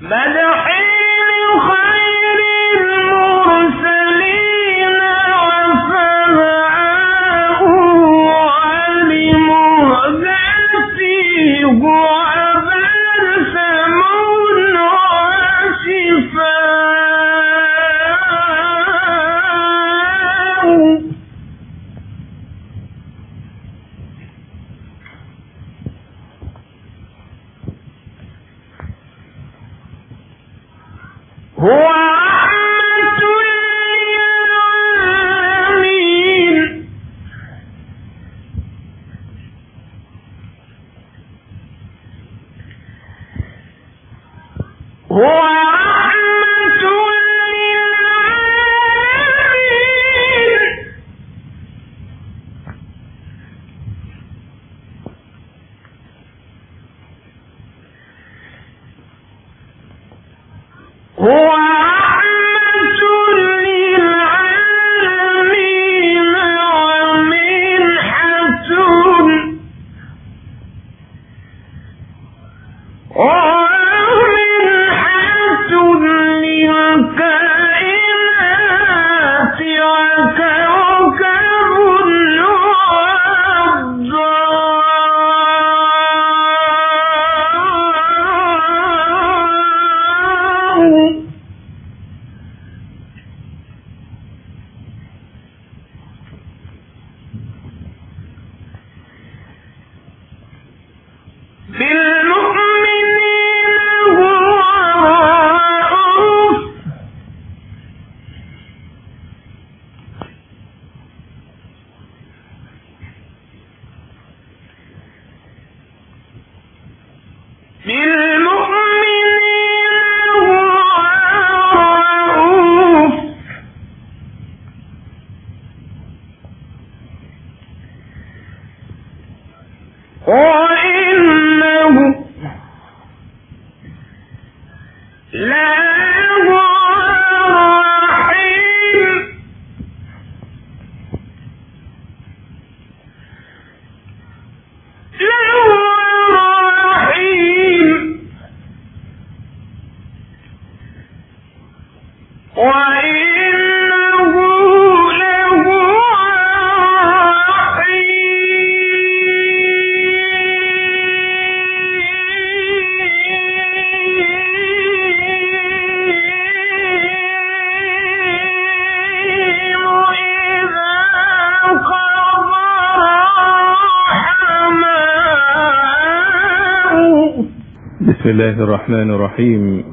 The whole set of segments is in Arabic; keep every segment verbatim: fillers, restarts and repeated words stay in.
بسم الله الرحمن الرحيم.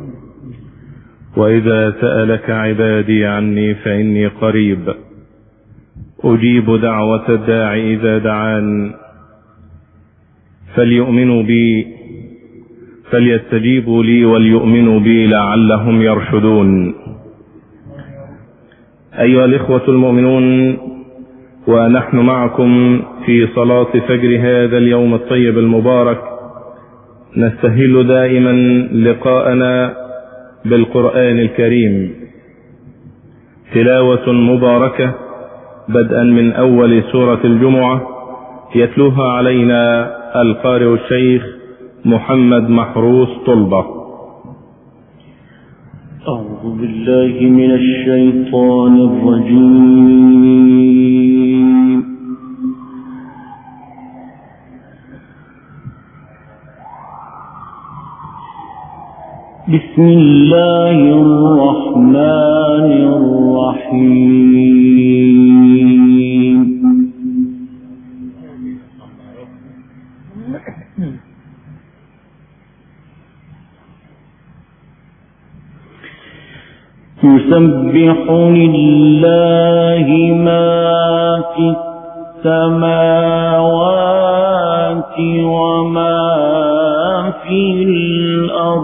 وإذا سألك عبادي عني فإني قريب أجيب دعوة الداع إذا دعان فليؤمنوا بي فليستجيبوا لي وليؤمنوا بي لعلهم يرشدون. أيها الإخوة المؤمنون، ونحن معكم في صلاة فجر هذا اليوم الطيب المبارك نستهل دائما لقاءنا بالقرآن الكريم، تلاوة مباركة بدءا من أول سورة الجمعة يتلوها علينا القارئ الشيخ محمد محروس طلبة. أعوذ بالله من الشيطان الرجيم. بسم الله الرحمن الرحيم. يسبح لله ما في السماوات وما في الأرض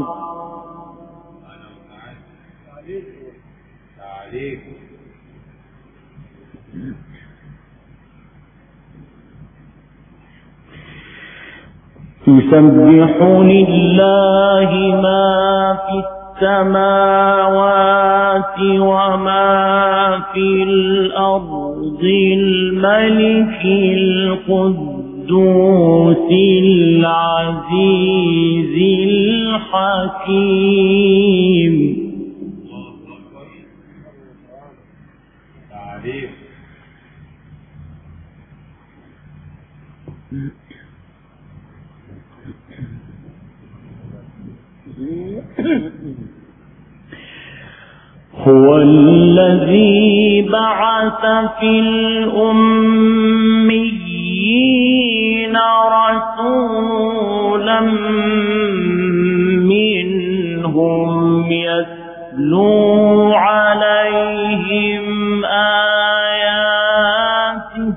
يسبح لله ما في السماوات وما في الأرض الملك القدوس العزيز الحكيم. هو الذي بعث في الأميين رسولا منهم يتلو عليهم آياته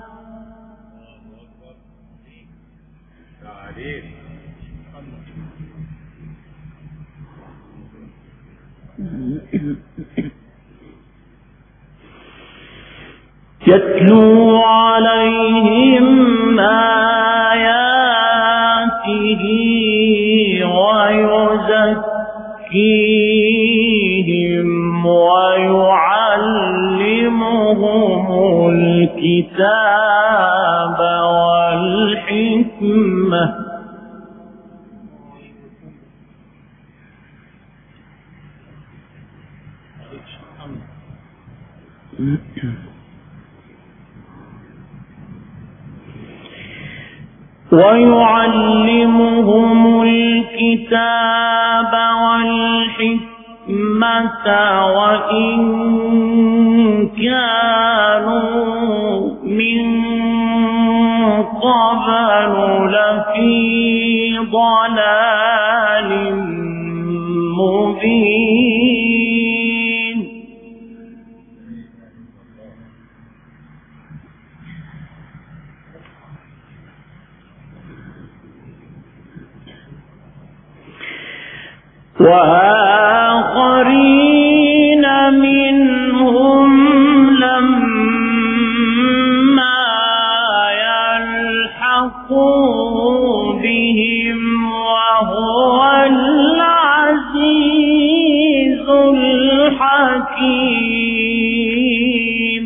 يتلو عليهم آياته ويزكيهم ويعلمهم الكتاب والحكمة ويعلمهم الكتاب والحكمة وإن كانوا من قبل لفي ضلال مبين. وآخرين منهم لما يلحقوا بهم وهو العزيز الحكيم.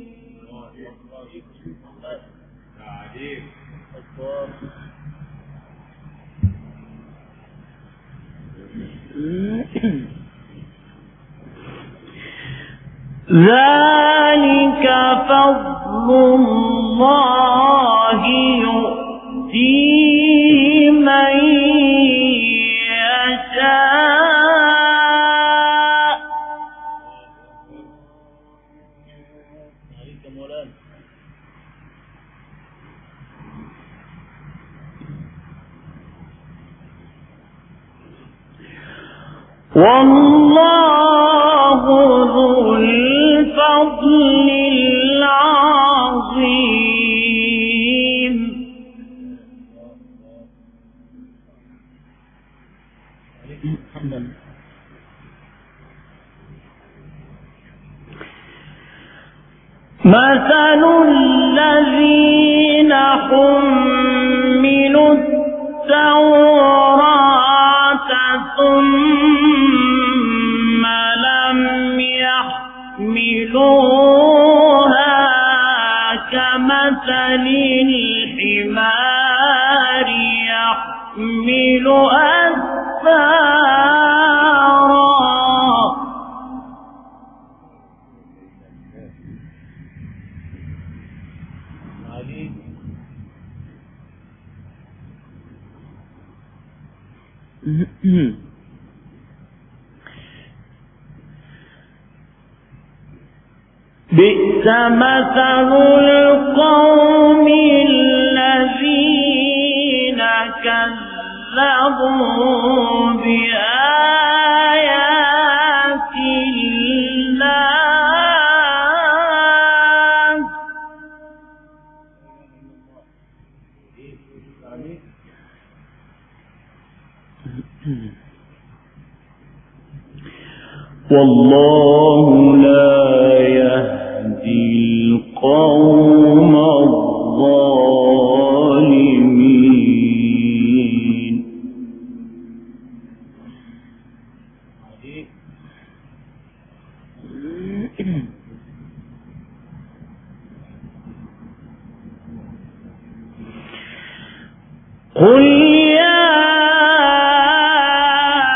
ذلك فضل الله يؤتيه من يشاء. والله ذو الفضل العظيم. مثل الذين حملوا التوراة ثم لم يحملوها كمثل الحمار يحمل أسفارا. بئس مثل القوم الذين كذبوا بآيات الله. والله لا يهدي القوم الظالمين. قل يا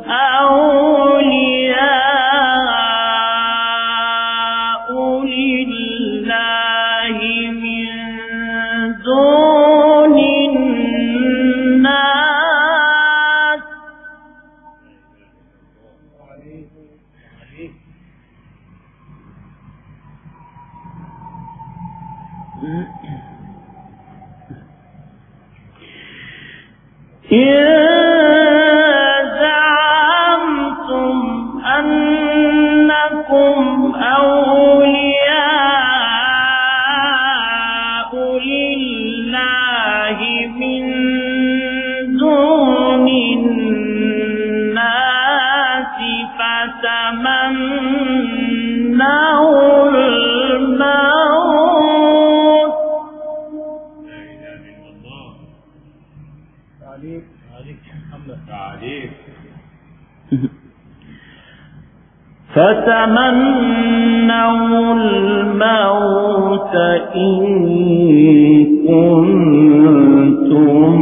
أولياء لله من دون الناس إن زعمتم أنكم أولياء لله من دون الناس فتمنوا الموت تعليق تعليق محمد تعليق فتمنوا الموت إن كنتم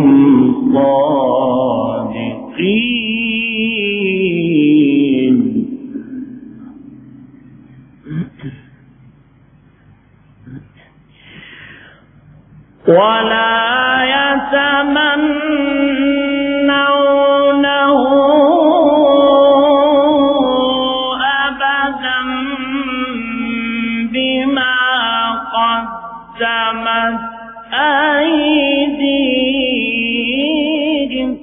صادقين ولا يتمنونه أبدا بما قدمت أيديهم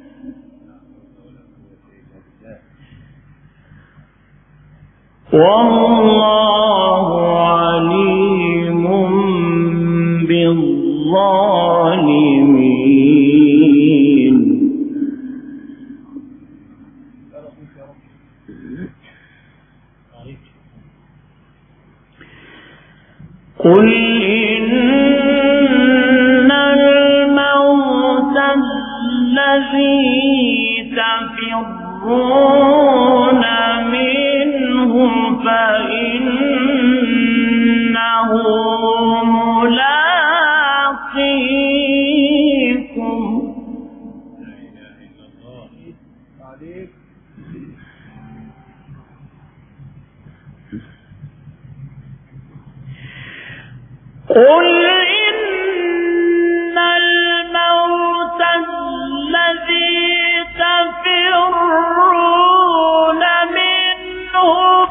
والله عليم بالظالمين قل إن الموت الذي تفرون منه فإنه ملاقيكم قل إن الموت الذي تفرون منه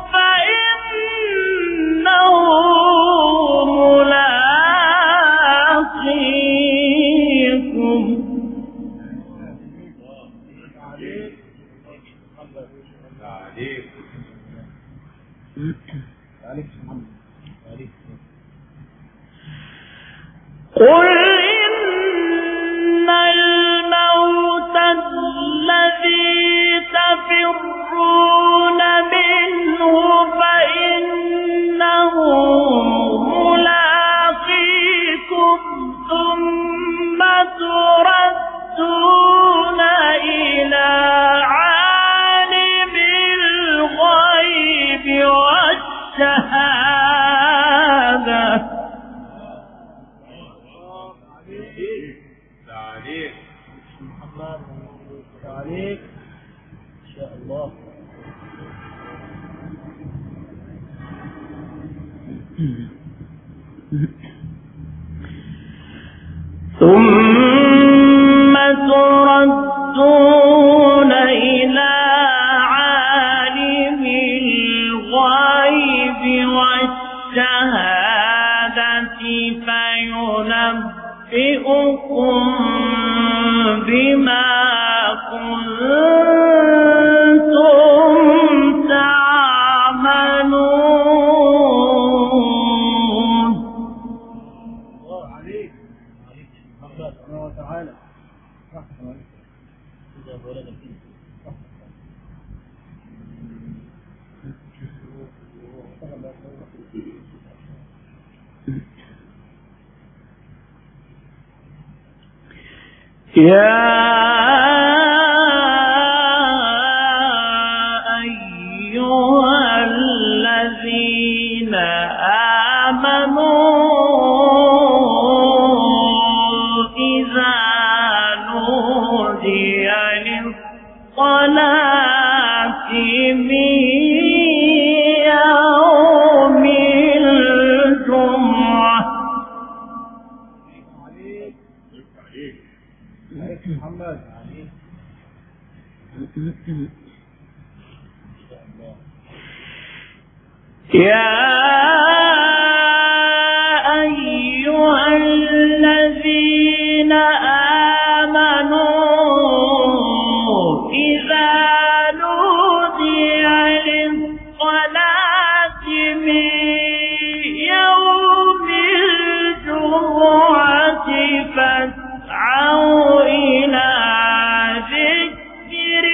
فإنه ملاقيكم قل إن الموت الذي تفرون منه فإنه ملاقيكم ثم تردون إلى عالم الغيب والشهادة تعليق محمد تعليق إن شاء الله ثم تردون إلى عالم الغيب والشهادة فينبئكم بما كنتم تعملون. الله عليك عليك الله سبحانه وتعالى. يا أيها الذين آمنوا إذا نودي للصلاة يوم الجمعة. محمد يا أيها الذين آمنوا إذا نودي للصلاة من يوم الجمعة فاسعوا إلى ذكر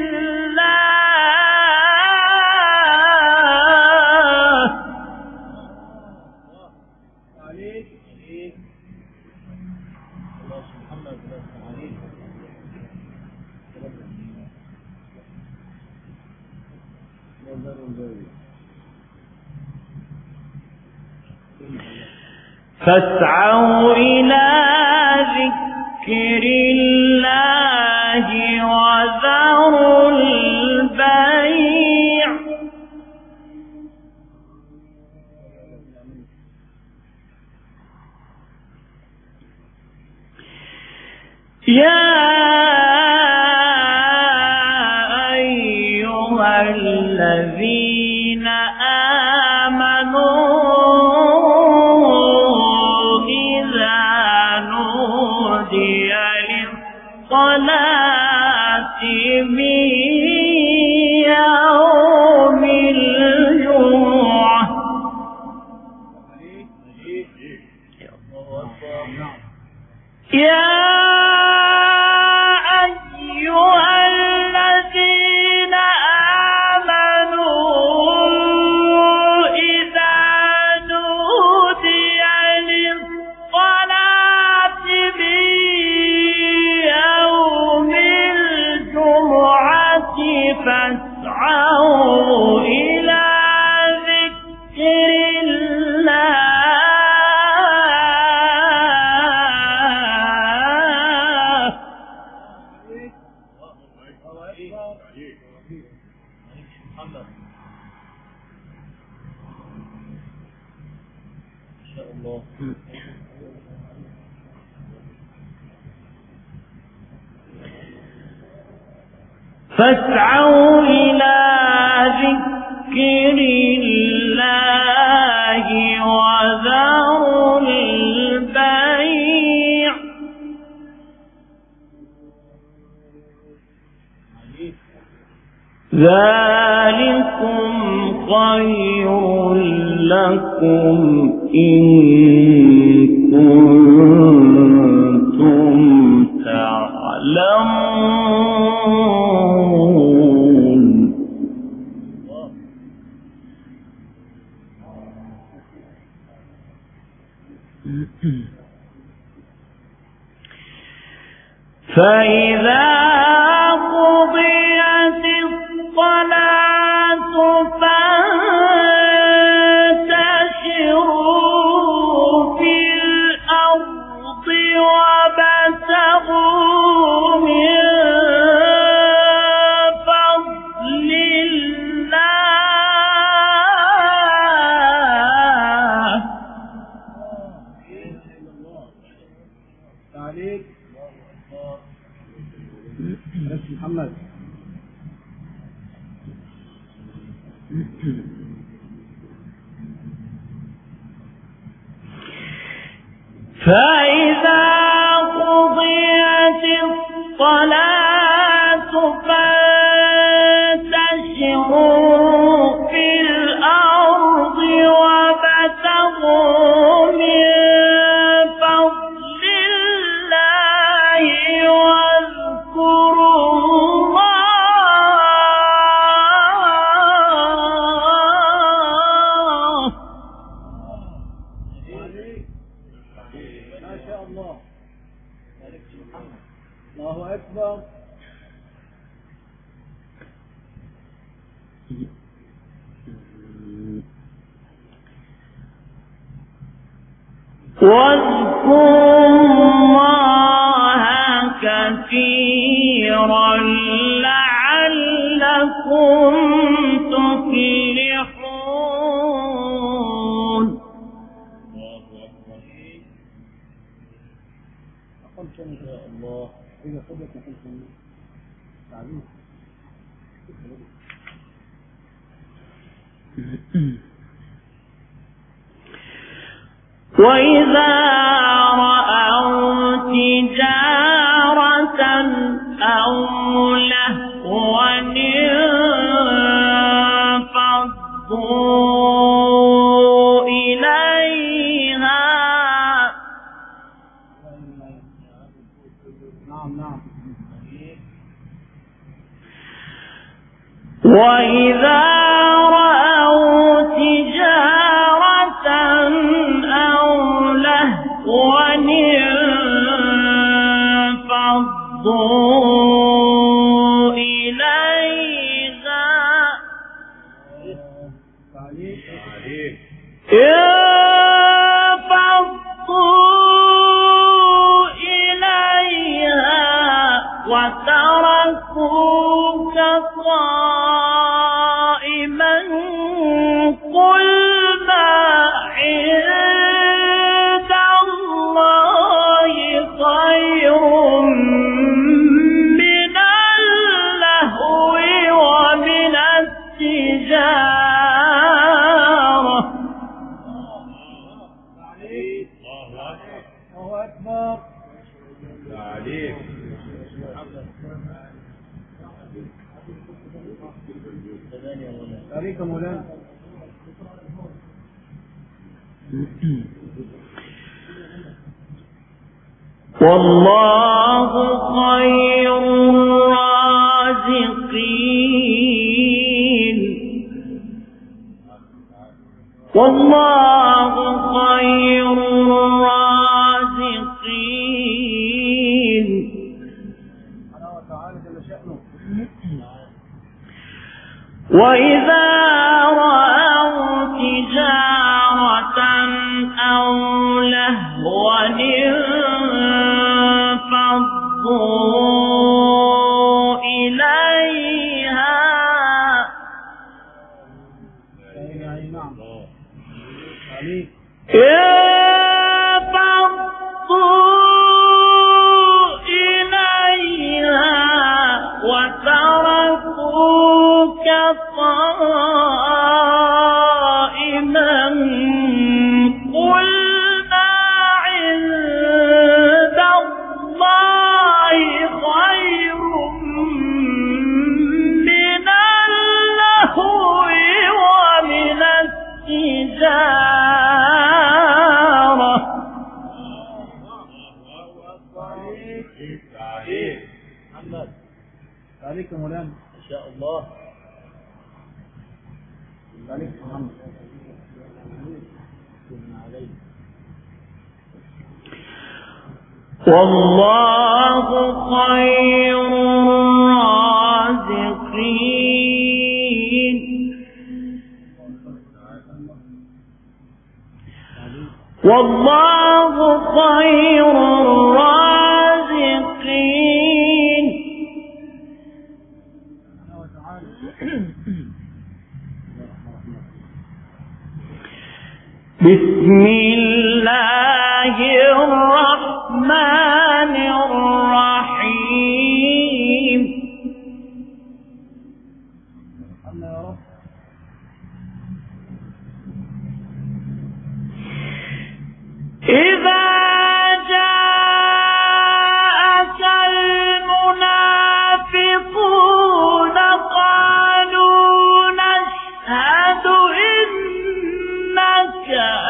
الله. عليك عليك الله محمد عليك فاسعوا إلى ذكر الله وذروا البيع. يا أيها الذين آمنوا للصلاة من يوم الجمعة. يا أيها الذين آمنوا إذا نودي للصلاة من يوم الجمعة فاسعوا إلى ذكر الله. فاسعوا إلى ذكر الله وذروا البيع. ذلكم خير لكم إن كنتم تعلمون. فإذا قضيت الصلاة فانتشروا في الأرض وابتغوا من فضل الله. عليك محمد. فإذا قضيت الصلاة فانتشروا في الأرض وابتغوا من فضل الله واذكروا الله. ما شاء الله. الله أكبر. واذكروا الله كثيرا لعلكم لعلكم تفلحون. الله إذا صدق نحن تعليم. وإذا رأوا تجارة أو لهوا انفضوا إليها. نعم نعم. وإذا رأوا تجارة أو لهوا انفضوا إليها. انفضوا إليها وتركوك قائما قل ما عند الله خير من اللهو ومن التجارة. الله أكبر. عليك مولانا. والله خير الرازقين. والله خير الرازقين. وإذا رأوا تجارة أو لهوا انفضوا إليها. انفضوا إليها وتركوك قائما قل ما عند الله خير من اللهو ومن التجارة. عليك مولانا. إن شاء الله. عليك محمد. والله خير الرازقين. والله خير الرازقين. بسم الله الرحمن الرحيم. إذا جاءك المنافقون قالوا نشهد إنك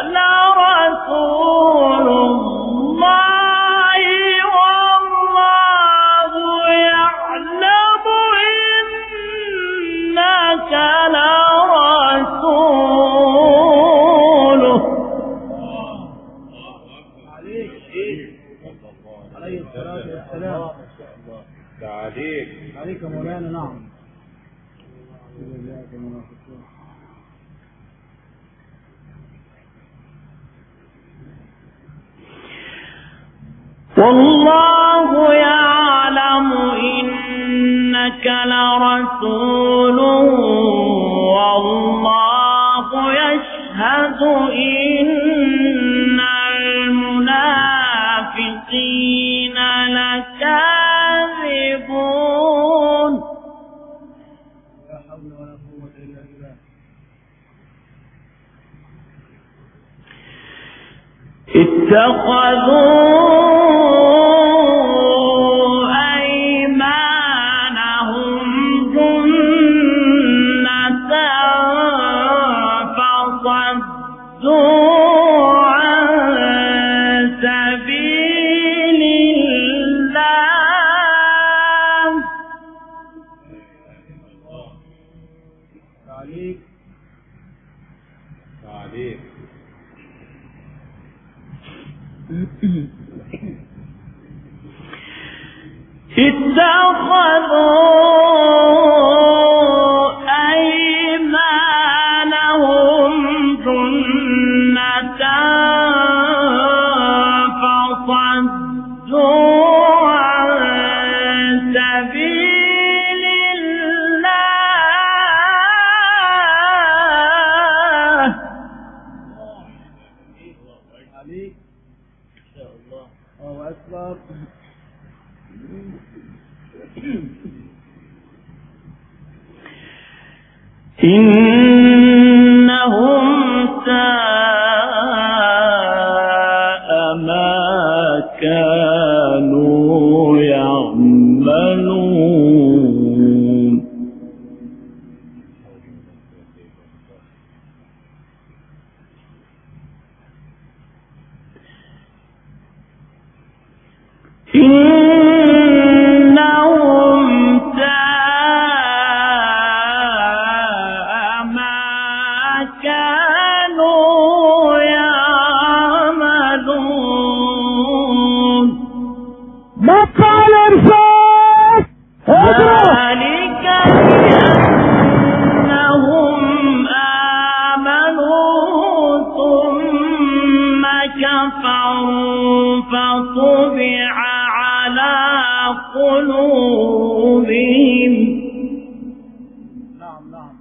لرسول الله والله يعلم إنك لرسوله. عليه الصلاة والسلام. عليك عليك مولانا. نعم. والله يعلم إنك لرسوله إن المنافقين لكاذبون. لا حول ولا قوة إلا بالله. اتخذوا أيمانهم جنة فصدوا عن سبيل الله. تعليق تعليق اتخذوا أيمانهم جنة فصدوا عن سبيل الله. تعليق إن شاء الله. الله أكبر. إنهم ساء ما كانوا يعملون. إنهم ساء ما كانوا يعملون. مقال إرشاد. ذلك بأنهم آمنوا ثم كفروا فطبع على قلوبهم نعم نعم.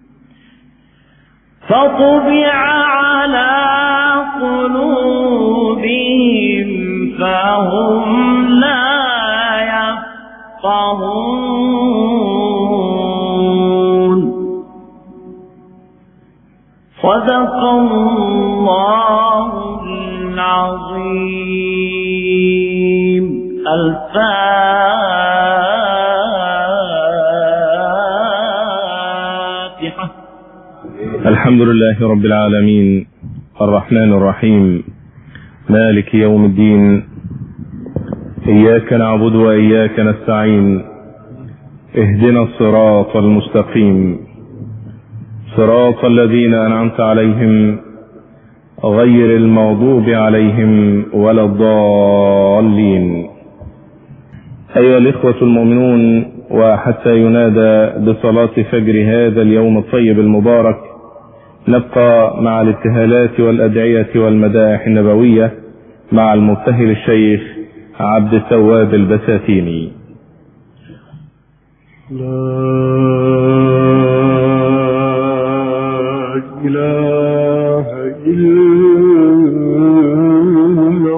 فطبع على قلوبهم فهم لا يفقهون. صدق الله العظيم. الفاتحة. الحمد لله رب العالمين الرحمن الرحيم مالك يوم الدين. إياك نعبد وإياك نستعين. اهدنا الصراط المستقيم صراط الذين أنعمت عليهم غير المغضوب عليهم ولا الضالين. أيها الإخوة المؤمنون، وحتى ينادى بصلاة فجر هذا اليوم الطيب المبارك نبقى مع الابتهالات والأدعية والمدائح النبوية مع المبتهل الشيخ عبد التواب البساتيني. لا إله إلا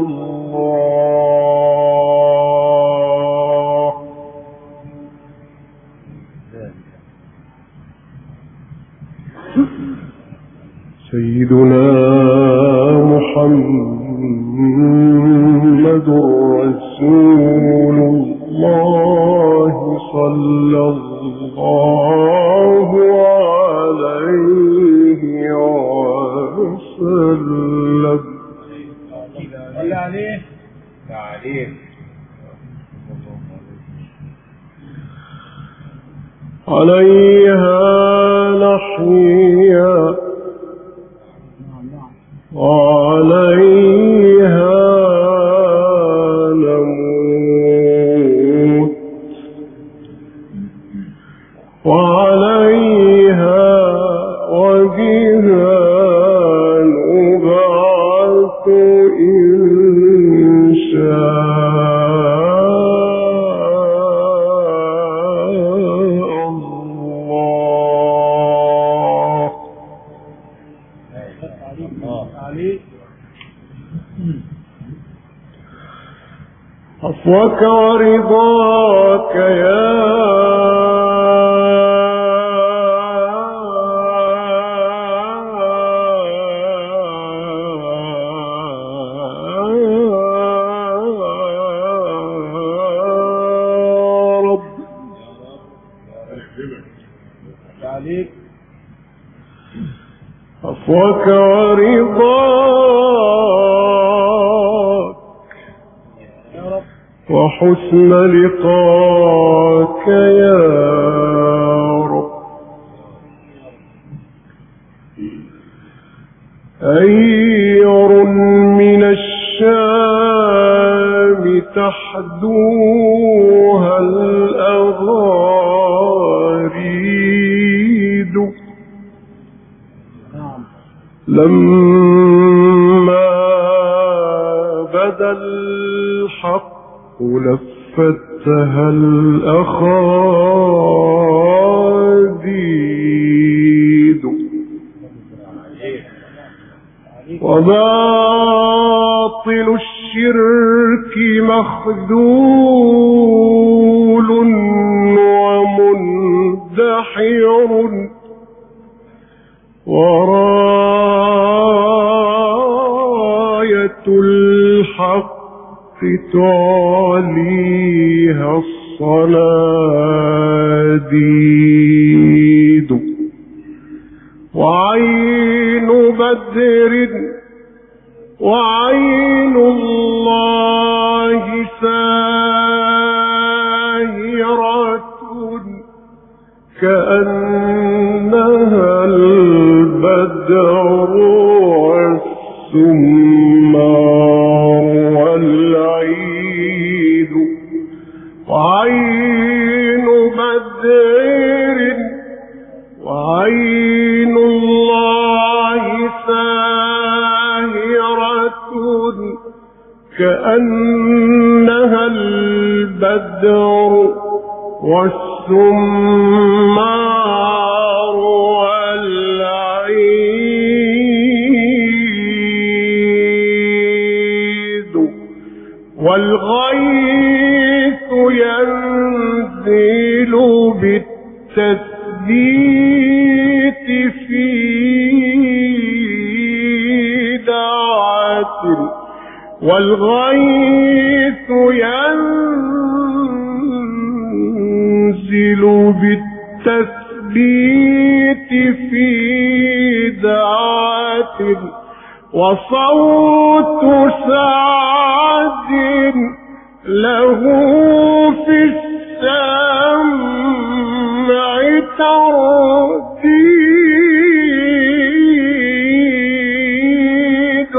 الله. سيدنا محمد رسول الله صلى الله عليه وسلم. صلي عليه. تعليق عليها نحيا وعليها نموت وعليها وبها نبعث إن شاء الله. عفوك ورضاك يا عفوك ورضاك وحسن لقاك يا رب. أير من الشام تحدوها الأغاريد لما بدا الحق لفتها الأخاديد وباطل الشرك مخذول ومندحر وراية الحق تعليها الصناديد وعين بدر وعين الله ساهرة كأنها البدر والسمار والعيد وعين بدر وعين الله ساهرة كأنها البدر والسمار والعيد والغيث ينزل بالتثبيت في دعاة والغيث ينزل بالتثبيت في دعاة وصوت سعد له في السمع ترديد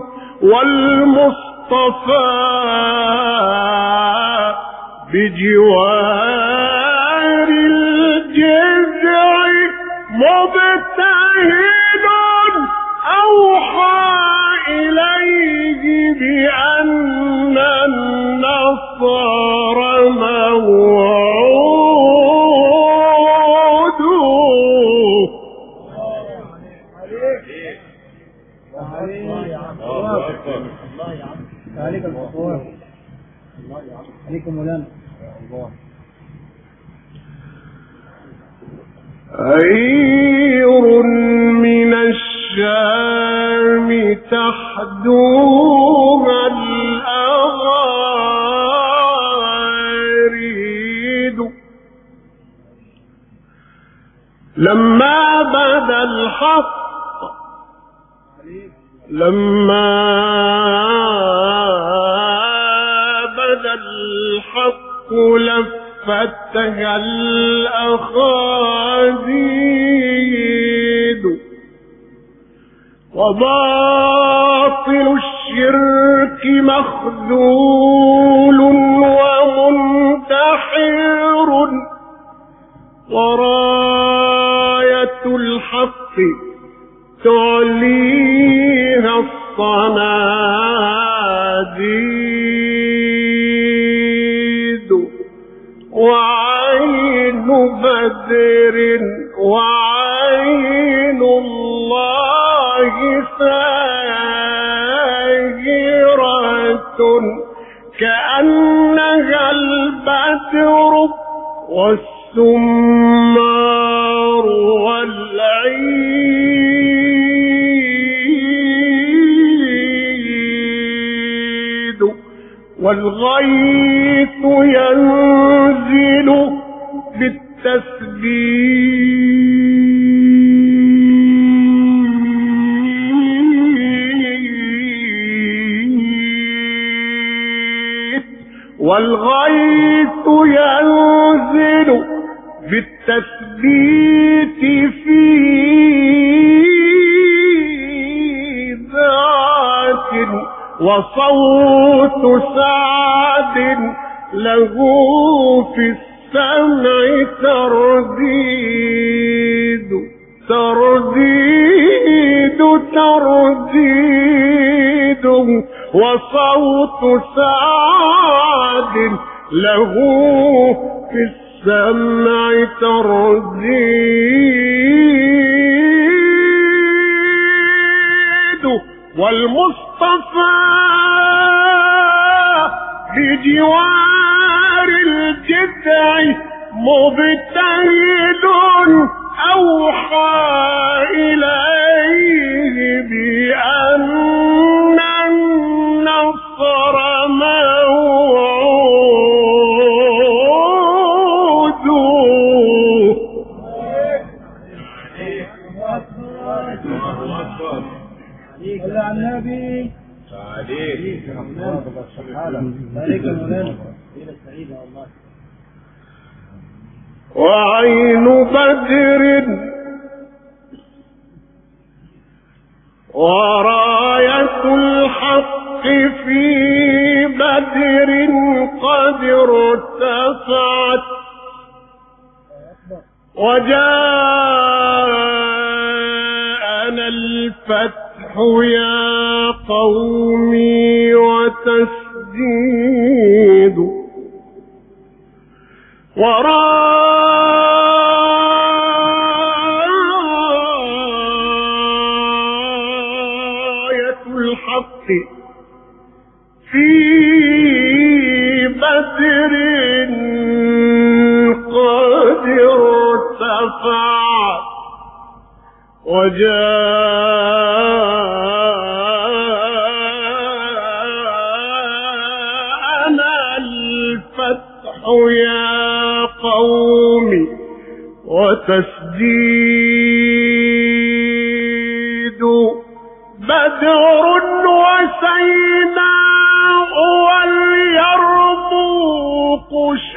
والمصطفى بجوار الجذع مبتهل أوحى إليه بأن النصر موعود. عليك الفطور عليكم مولانا. عير من الشام تحدوها الأغاريد لما بدا الحق لما بدا الحق لفتها الأخاديد وباطل الشرك مخذول ومنتحر وراية الحق تعليها الصناديد وعين بدر وعين الله ساهرة كأن البدر والسمار والعيد والغيث ينزل بالتثبيت والغيث ينزل بالتثبيت في ذات وصوت سعد له في السمع ترديد ترديد ترديد وصوت سعد له في السمع ترديد والمصطفى بجوار الجذع مبتهل أوحى إليه بأن النصر موعود. صلى على النبي عليك عليك مولانا ليلة سعيدة والله. وعين بدر وراية الحق في بدر قد ارتفعت وجاءنا الفتح يا قومي وتسديد وراية الحق في بدر قد ارتفعت وجاءنا الفتح يا قوم وتسديد بدر وسيناء واليرموق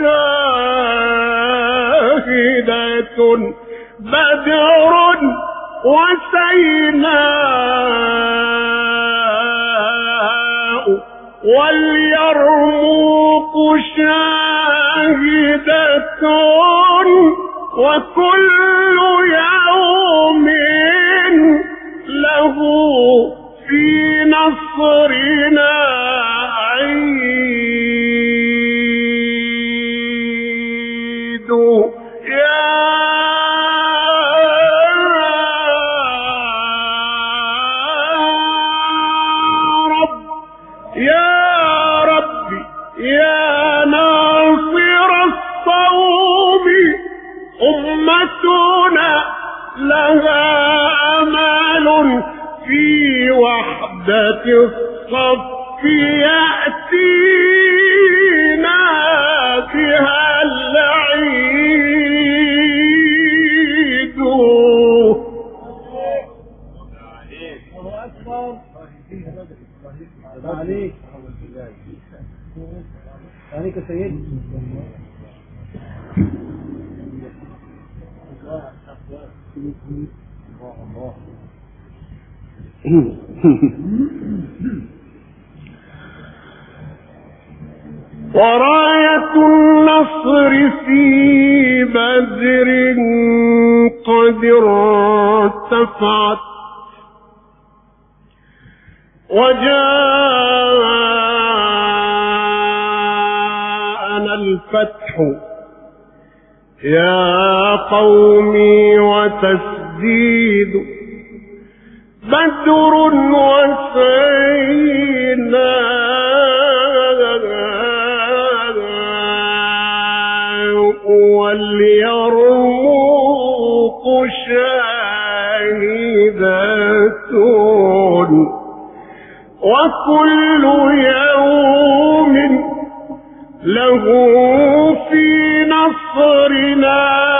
شاهدة بدر وسيناء واليرموق شاهدة وكل يوم له في نصرنا عيد. يا رب يا رب يا ناصر الصوم أمتنا لها أمل في وحدة الصف يأتينا بها العيد. الله أكبر عليك عليك يا سيدي. وراية النصر في بدر قد ارتفعت وجاءنا الفتح يا قومي وتسديد بدر وسيناء شاهدة وكل يوم له في نصرنا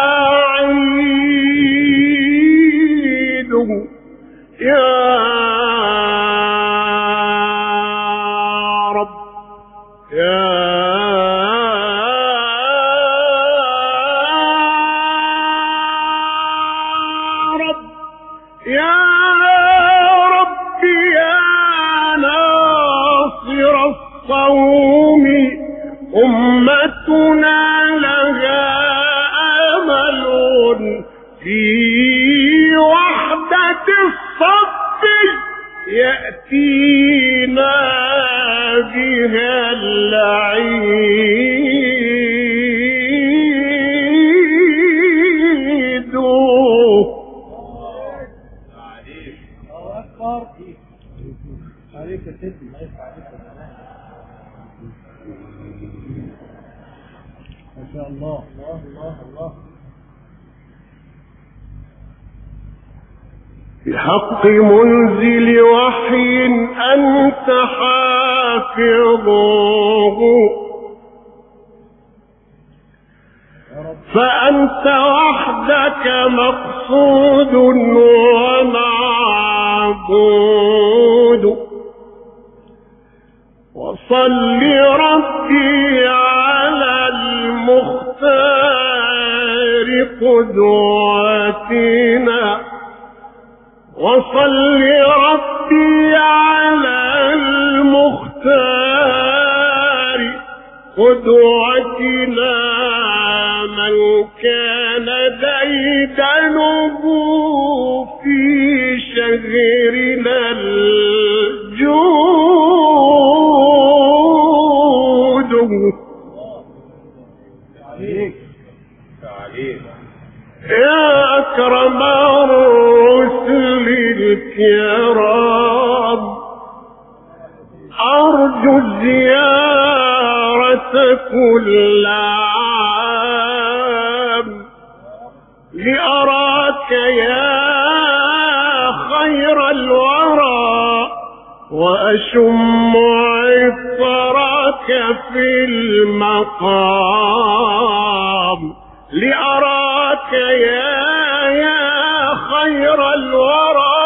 عيد يا رب يا رب يا رب يا ناصر الصوم أمتنا لها أمل في وحدة الصف يأتينا بها العيد. عليك يا سيدي الله يفتح عليك ما شاء الله الله الله الله. بحق منزل وحي أنت حافظه فأنت وحدك مقصود ومعبود وصل ربي على المختار قدوتنا وصل ربي على المختار قدوتنا من كان ديدنه في شهرنا الجود. يا أكرم الرسل الكرام أرجو الزيارة كل عام لأراك يا خير الورى وأشم عطرك في المقام لأراك يا يا خير الورى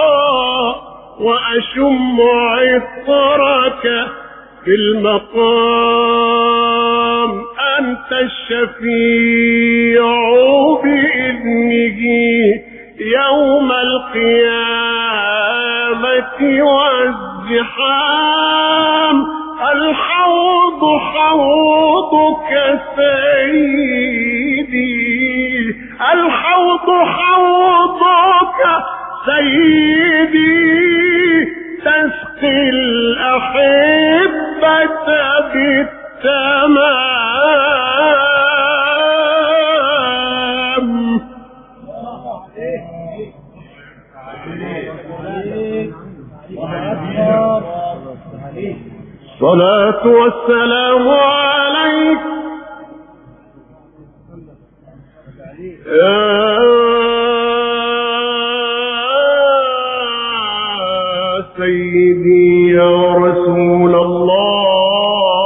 وأشم عطرك في المقام. أنت الشفيع بإذنه يوم القيامة والزحام. الحوض حوضك سيدي الحوض حوضك سيدي تسقي الأحبة بالتمام. الصلاة والسلام عليك يا سيدي يا رسول الله.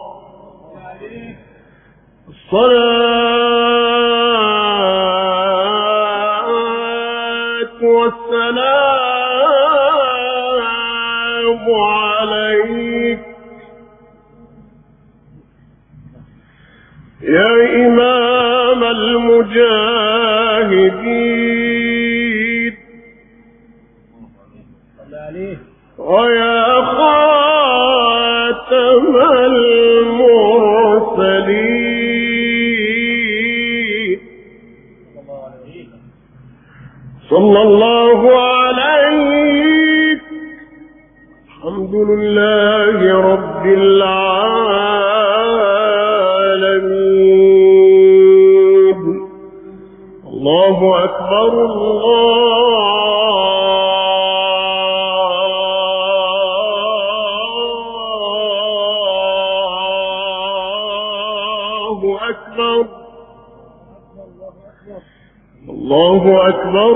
الصلاة والسلام عليك يا إمام المجاهدين ويا خاتم المرسلين صلى الله عليك. الحمد لله رب العالمين. الله أكبر الله أكبر الله الله أكبر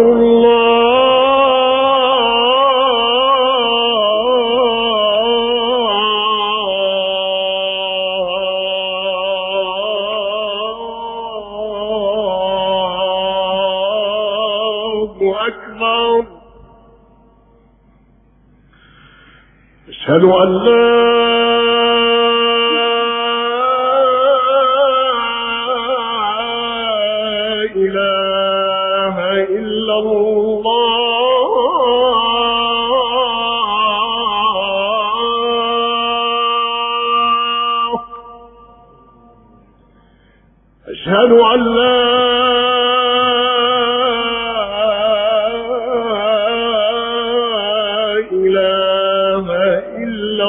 الله أكبر. أشهد أن لا إله إلا الله. أشهد أن لا إله إلا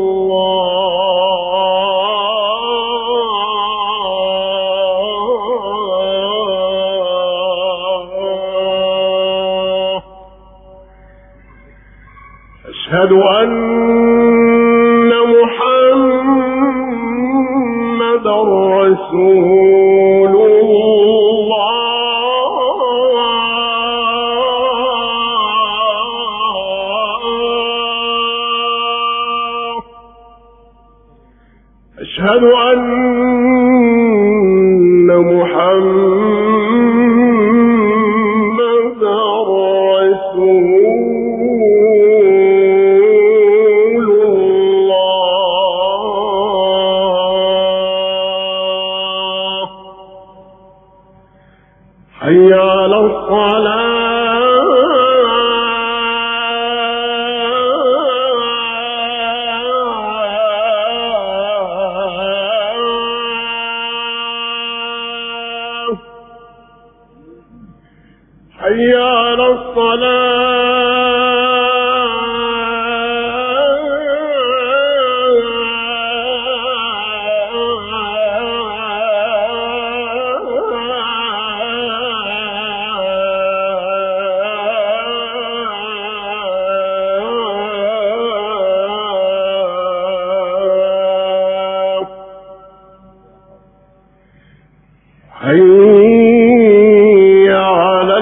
الله. أشهد أن محمدا رسول الله. أشهد أن محمدا رسول الله. حي على الصلاة. حي على الصلاة. حي على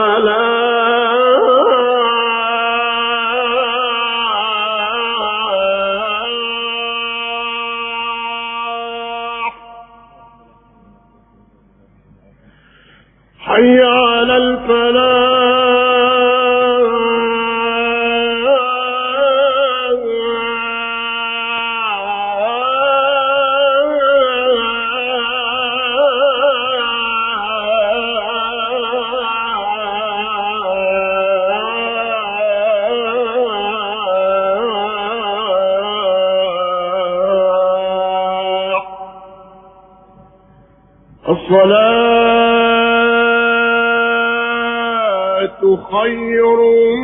الفلاح. حي على الفلاح. الصلاة خير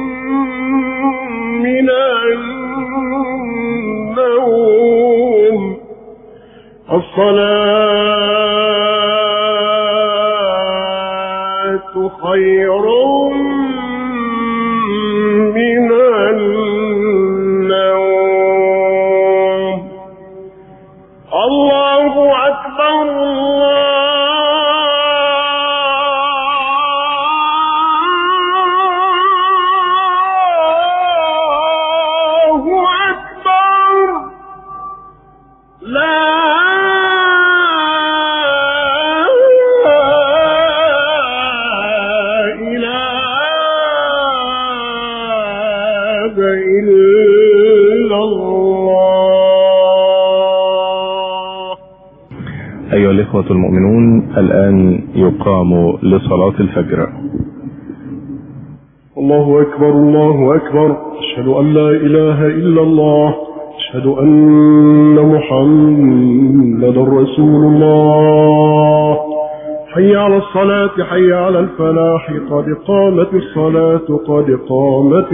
من النوم. الصلاة خير من النوم. الله أكبر الله أكبر. لا إله إلا الله. أيها الإخوة المؤمنون، الآن يقام لصلاة الفجر. الله أكبر الله أكبر. أشهد أن لا إله إلا الله. أشهد أن محمدا رسول الله. حي على الصلاة. حي على الفلاح. قد قامت الصلاة. قد قامت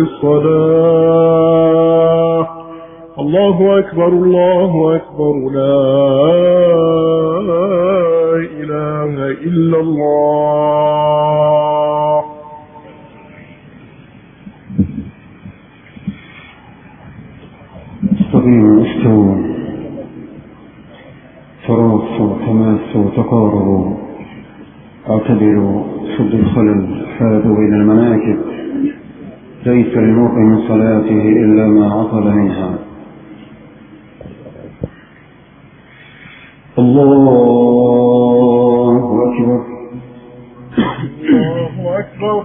الصلاة. الله أكبر الله أكبر. لا إله إلا الله. استقيموا استووا تراصوا تماسوا تقاربوا اعتبروا سد الخلل يسوق إلى المناكب ليس للمرء من صلاته إلا ما عقب منها. الله أكبر. الله أكبر.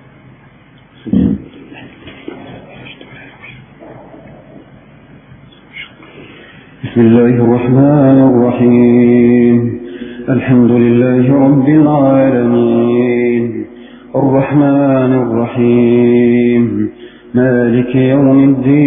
بسم الله الرحمن الرحيم. الحمد لله رب العالمين الرحمن الرحيم مالك يوم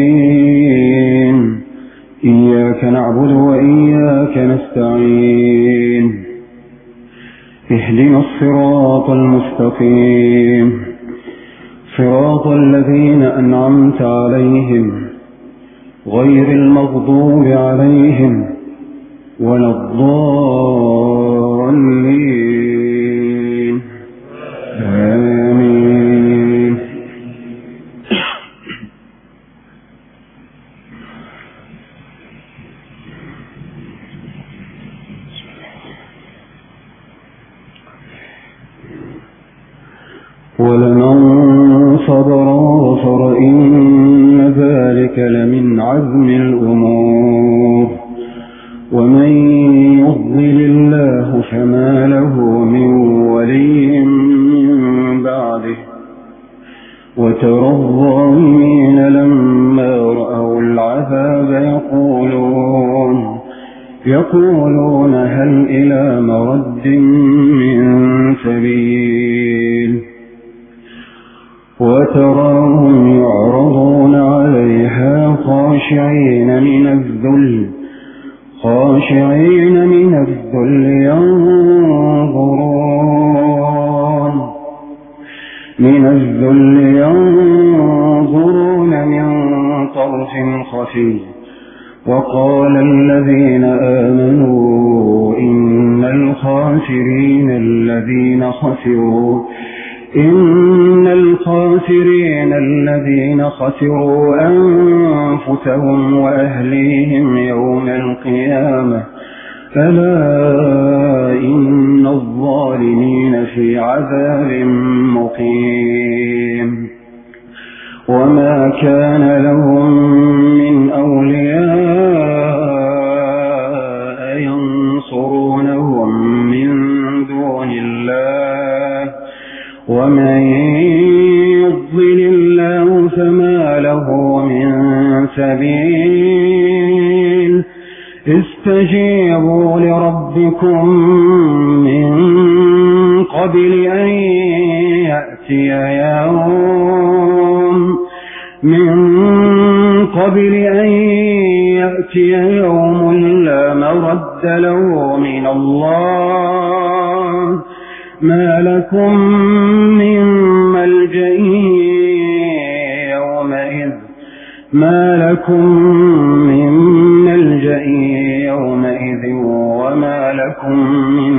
الدين إياك نعبد وإياك نستعين اهدنا الصراط المستقيم صراط الذين أنعمت عليهم غير المغضوب عليهم ولا الضالين آمين. ولمن صبر وغفر إن ذلك لمن عزم الأمور ومن يضلل الله فما له من ولي من بعده وترى الظالمين لما رأوا العذاب يقولون يقولون هل إلى مرد من سبيل وتراهم يعرضون عليها خاشعين من الذل خاشعين من الذل ينظرون من الذل ينظرون من طرف خفي وقال الذين آمنوا إن الخاسرين الذين خسروا إن الخاسرين الذين خسروا أنفسهم وأهليهم يوم القيامة ألا إن الظالمين في عذاب مقيم وما كان لهم من أولياء ينصرونهم من دون الله ومن يضلل الله فما له من سبيل استجيبوا لربكم من قبل أن يأتي يوم من قبل أن يأتي يوم لا مرد له من الله ما لكم من ملجأ يومئذ ما لكم من ملجأ يومئذ وما لكم من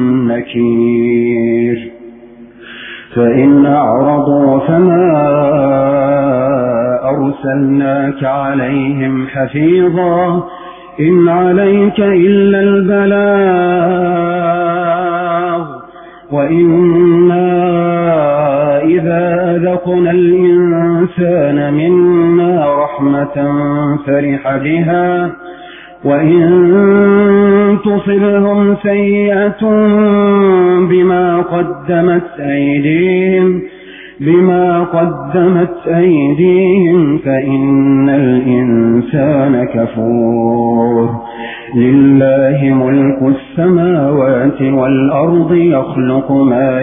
نكير فإن أعرضوا فما أرسلناك عليهم حفيظا إن عليك إلا البلاغ وإنا إذا أذقنا الإنسان منا رحمة فرح بها وإن تصبهم سيئة بما قدمت أيديهم بما قدمت أيديهم فإن الإنسان كفور لله ملك السماوات والأرض يخلق ما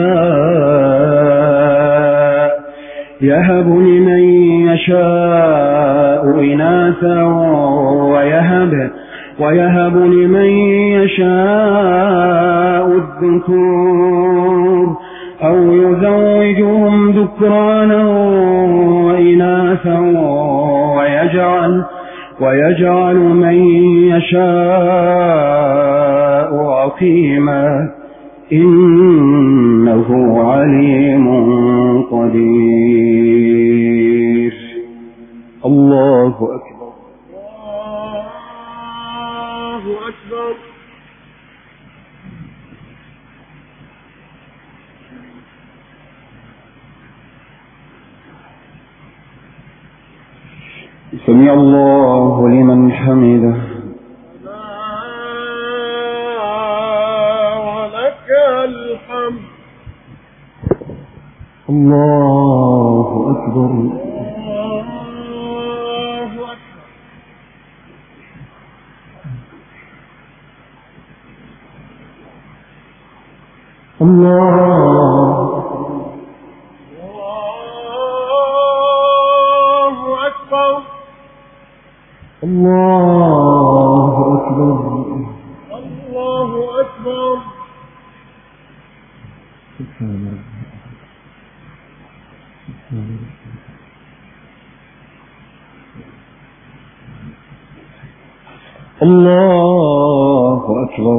يشاء يهب لمن يشاء إناثا ويهب ويهب لمن يشاء الذكور أو يزوجهم ذكرانا وإناثا ويجعل ويجعل من يشاء عقيما إنه عليم قدير. الله أكبر. الله أكبر. سمع الله لمن حمده. ولك الحمد. الله أكبر. الله أكبر. الله أكبر. الله أكبر. الله أكبر. سبحان الله. الله أكبر.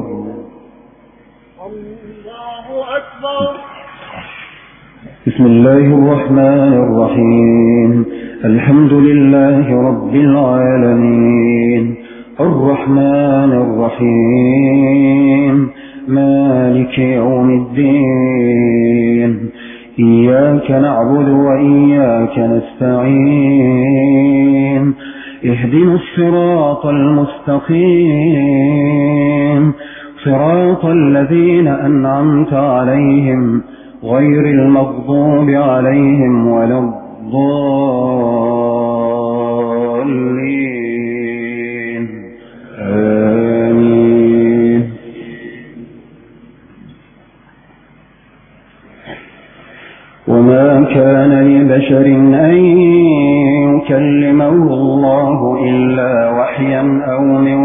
الله أكبر. بسم الله الرحمن الرحيم. الحمد لله رب العالمين الرحمن الرحيم مالك يوم الدين إياك نعبد وإياك نستعين اهدنا الصراط المستقيم صراط الذين أنعمت عليهم غير المغضوب عليهم ولا الضالين آمين. وما كان لبشر أن يكلمه الله إلا وحيا أو من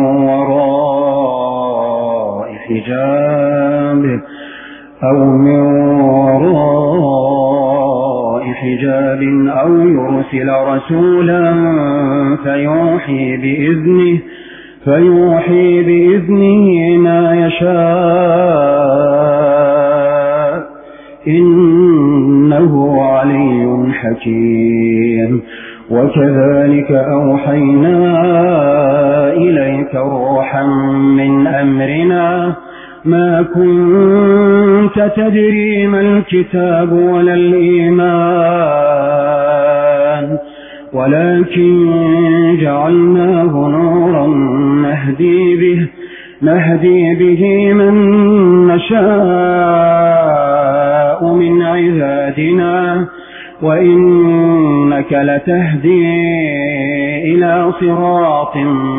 وراء حجاب أو من وراء حجاب أو يرسل رسولا فيوحي بإذنه فيوحي بإذنه ما يشاء إنه علي حكيم. وكذلك أوحينا إليك روحا من أمرنا ما كنت تدري ما الكتاب ولا الإيمان ولكن جعلناه نورا نهدي به نهدي به من نشاء من عبادنا وإنك لتهدي إلى صراط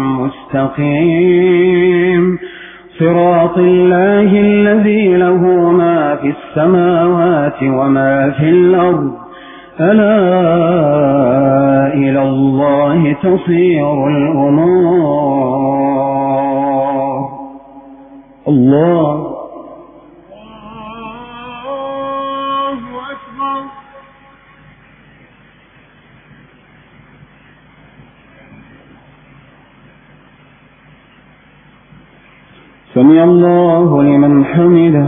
مستقيم صراط الله الذي له ما في السماوات وما في الأرض ألا إلى الله تصير الأمور. الله أكبر. سمع الله لمن حمده.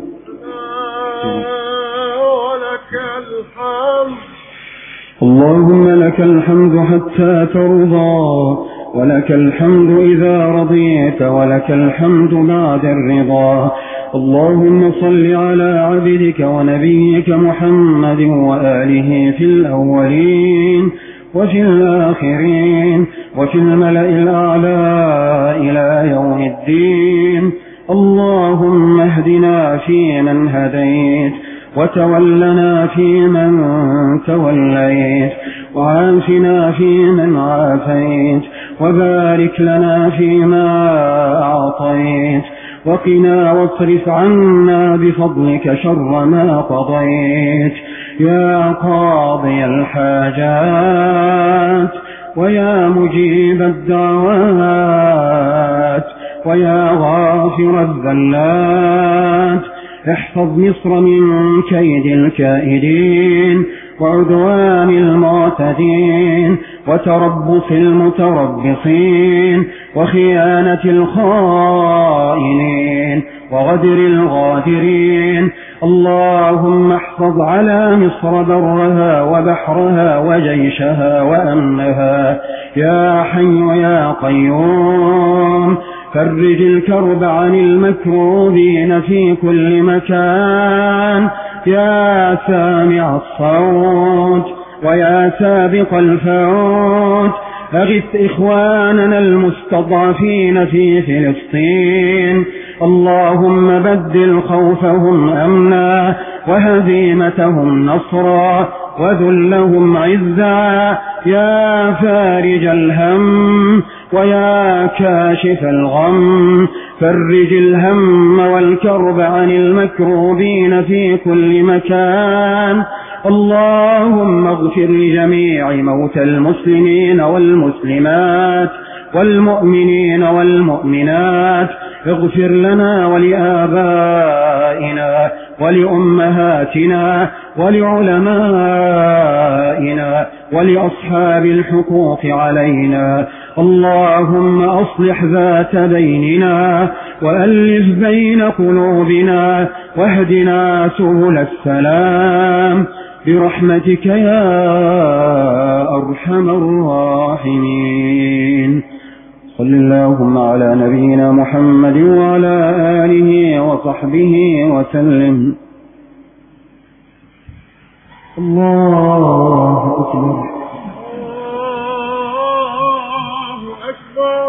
ولك الحمد. اللهم لك الحمد حتى ترضى ولك الحمد إذا رضيت ولك الحمد بعد الرضا. اللهم صل على عبدك ونبيك محمد وآله في الأولين وفي الآخرين وفي الملأ الأعلى إلى يوم الدين. اللهم اهدنا فيمن هديت وتولنا فيمن توليت وعافنا فيمن عافيت وبارك لنا فيما أعطيت وقنا واصرف عنا بفضلك شر ما قضيت يا قاضي الحاجات ويا مجيب الدعوات ويا غافر الذلات. احفظ مصر من كيد الكائدين وعدوان المعتدين وتربص المتربصين وخيانة الخائنين وغدر الغادرين. اللهم احفظ على مصر برها وبحرها وجيشها وأمنها يا حي يا قيوم. فرج الكرب عن المكروبين في كل مكان يا سامع الصوت ويا سابق الفوت أغث إخواننا المستضعفين في فلسطين. اللهم بدل خوفهم أمنا وهزيمتهم نصرا وذلهم عزا. يا فارج الهم ويا كاشف الغم، فرج الهم والكرب عن المكروبين في كل مكان. اللهم اغفر لجميع موتى المسلمين والمسلمات والمؤمنين والمؤمنات. اغفر لنا ولآبائنا ولأمهاتنا ولعلمائنا ولأصحاب الحقوق علينا. اللهم أصلح ذات بيننا وألف بين قلوبنا واهدنا سبل السلام برحمتك يا أرحم الراحمين. صل اللهم على نبينا محمد وعلى آله وصحبه وسلم. الله أكبر. الله أكبر.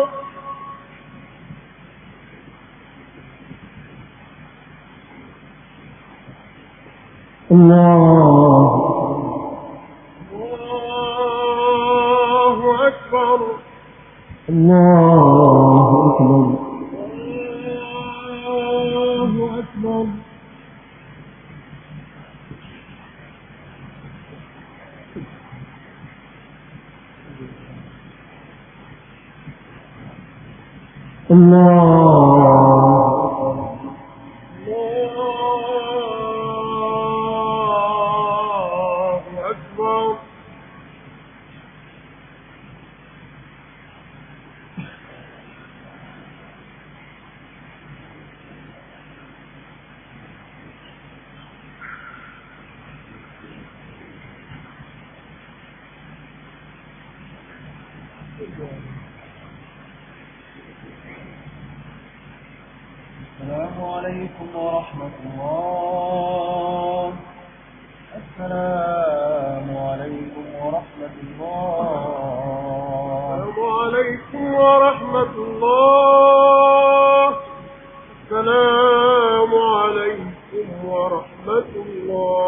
الله الله أكبر. الله أكبر. الله أكبر. السلام عليكم ورحمة الله. السلام عليكم ورحمة الله. السلام عليكم ورحمة الله. السلام عليكم ورحمة الله.